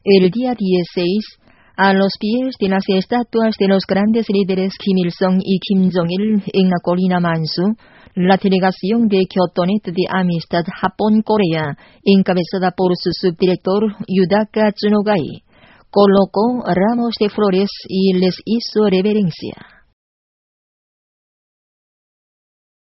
El día 16, a los pies de las estatuas de los grandes líderes Kim Il-sung y Kim Jong-il en la colina Mansu, la delegación de Kyotonet de Amistad Japón-Corea, encabezada por su subdirector Yudaka Tsunogai, colocó ramos de flores y les hizo reverencia.